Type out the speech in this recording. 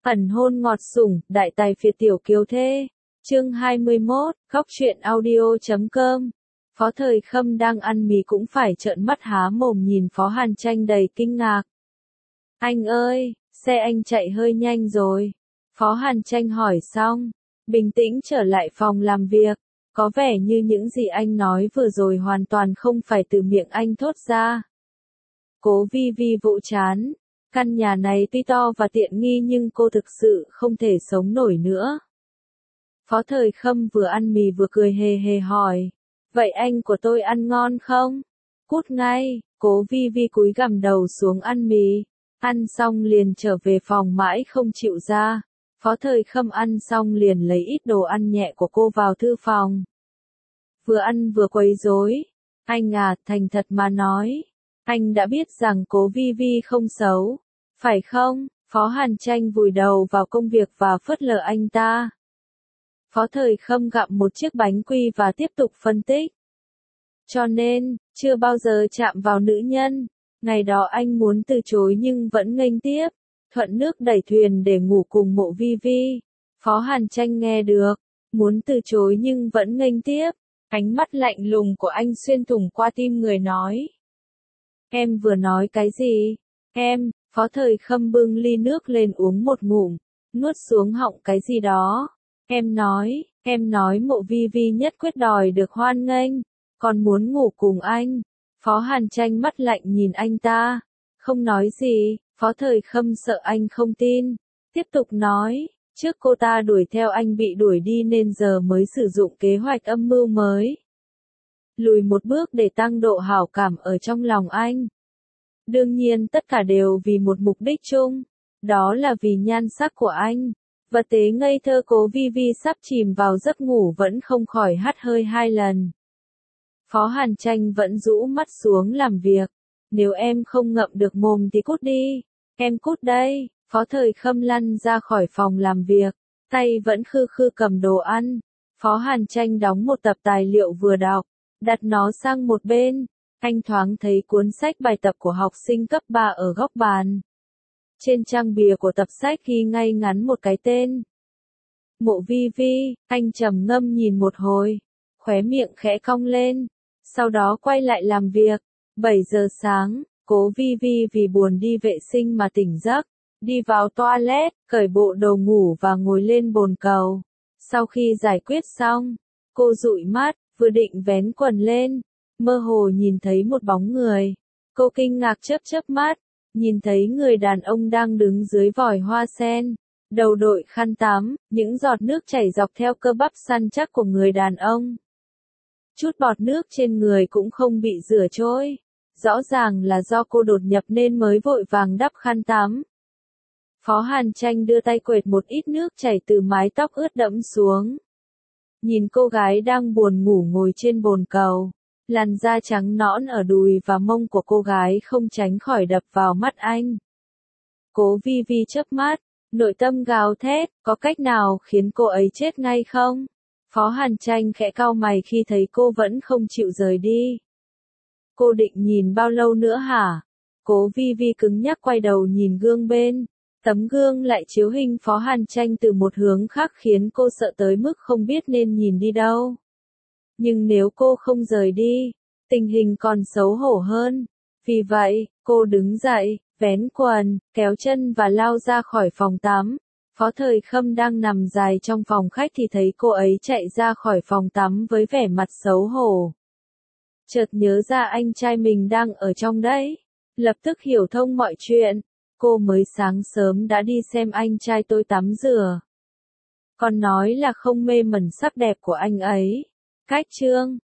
Ẩn hôn ngọt sủng, đại tài phiệt tiểu kiều thê. Chương 21, Góc truyện audio.com. Phó Thời Khâm đang ăn mì cũng phải trợn mắt há mồm nhìn Phó Hàn Tranh đầy kinh ngạc. Anh ơi, xe anh chạy hơi nhanh rồi. Phó Hàn Tranh hỏi xong, bình tĩnh trở lại phòng làm việc. Có vẻ như những gì anh nói vừa rồi hoàn toàn không phải từ miệng anh thốt ra. Cố Vi Vi vỗ chán. Căn nhà này tuy to và tiện nghi nhưng cô thực sự không thể sống nổi nữa. Phó Thời Khâm vừa ăn mì vừa cười hề hề hỏi. Vậy anh của tôi ăn ngon không? Cút ngay, Cố Vi Vi cúi gằm đầu xuống ăn mì. Ăn xong liền trở về phòng mãi không chịu ra. Phó Thời Khâm ăn xong liền lấy ít đồ ăn nhẹ của cô vào thư phòng. Vừa ăn vừa quấy rối. Anh à, thành thật mà nói. Anh đã biết rằng Cố Vi Vi không xấu. Phải không? Phó Hàn Tranh vùi đầu vào công việc và phớt lờ anh ta. Phó Thời Khâm gặm một chiếc bánh quy và tiếp tục phân tích. Cho nên, chưa bao giờ chạm vào nữ nhân. Ngày đó anh muốn từ chối nhưng vẫn nghênh tiếp. Thuận nước đẩy thuyền để ngủ cùng Mộ Vi Vi. Phó Hàn Tranh nghe được. Muốn từ chối nhưng vẫn nghênh tiếp. Ánh mắt lạnh lùng của anh xuyên thủng qua tim người nói. Em vừa nói cái gì? Em, Phó Thời Khâm bưng ly nước lên uống một ngụm, nuốt xuống họng cái gì đó. Em nói Mộ Vi Vi nhất quyết đòi được hoan nghênh, còn muốn ngủ cùng anh. Phó Hàn Tranh mắt lạnh nhìn anh ta, không nói gì. Phó Thời Khâm sợ anh không tin, tiếp tục nói, trước cô ta đuổi theo anh bị đuổi đi nên giờ mới sử dụng kế hoạch âm mưu mới. Lùi một bước để tăng độ hảo cảm ở trong lòng anh. Đương nhiên tất cả đều vì một mục đích chung, đó là vì nhan sắc của anh. Vật tế ngây thơ Cố Vi Vi sắp chìm vào giấc ngủ vẫn không khỏi hắt hơi 2 lần. Phó Hàn Tranh vẫn rũ mắt xuống làm việc. Nếu em không ngậm được mồm thì cút đi. Em cút đây. Phó Thời Khâm lăn ra khỏi phòng làm việc. Tay vẫn khư khư cầm đồ ăn. Phó Hàn Tranh đóng một tập tài liệu vừa đọc. Đặt nó sang một bên. Anh thoáng thấy cuốn sách bài tập của học sinh cấp 3 ở góc bàn. Trên trang bìa của tập sách ghi ngay ngắn một cái tên. Mộ Vi Vi. Anh trầm ngâm nhìn một hồi. Khóe miệng khẽ cong lên. Sau đó quay lại làm việc. 7 giờ sáng, Cố Vi Vi vì buồn đi vệ sinh mà tỉnh giấc. Đi vào toilet, cởi bộ đồ ngủ và ngồi lên bồn cầu. Sau khi giải quyết xong, cô dụi mắt, vừa định vén quần lên. Mơ hồ nhìn thấy một bóng người. Cô kinh ngạc chớp chớp mắt. Nhìn thấy người đàn ông đang đứng dưới vòi hoa sen. Đầu đội khăn tắm, những giọt nước chảy dọc theo cơ bắp săn chắc của người đàn ông. Chút bọt nước trên người cũng không bị rửa trôi. Rõ ràng là do cô đột nhập nên mới vội vàng đắp khăn tắm. Phó Hàn Tranh đưa tay quệt một ít nước chảy từ mái tóc ướt đẫm xuống. Nhìn cô gái đang buồn ngủ ngồi trên bồn cầu. Làn da trắng nõn ở đùi và mông của cô gái không tránh khỏi đập vào mắt anh. Cố Vi Vi chớp mắt, nội tâm gào thét, có cách nào khiến cô ấy chết ngay không? Phó Hàn Tranh khẽ cau mày khi thấy cô vẫn không chịu rời đi. Cô định nhìn bao lâu nữa hả? Cố Vi Vi cứng nhắc quay đầu nhìn gương bên. Tấm gương lại chiếu hình Phó Hàn Tranh từ một hướng khác khiến cô sợ tới mức không biết nên nhìn đi đâu. Nhưng nếu cô không rời đi, tình hình còn xấu hổ hơn. Vì vậy, cô đứng dậy, vén quần, kéo chân và lao ra khỏi phòng tắm. Phó Thời Khâm đang nằm dài trong phòng khách thì thấy cô ấy chạy ra khỏi phòng tắm với vẻ mặt xấu hổ. Chợt nhớ ra anh trai mình đang ở trong đấy. Lập tức hiểu thông mọi chuyện. Cô mới sáng sớm đã đi xem anh trai tôi tắm rửa. Còn nói là không mê mẩn sắc đẹp của anh ấy. Cách chương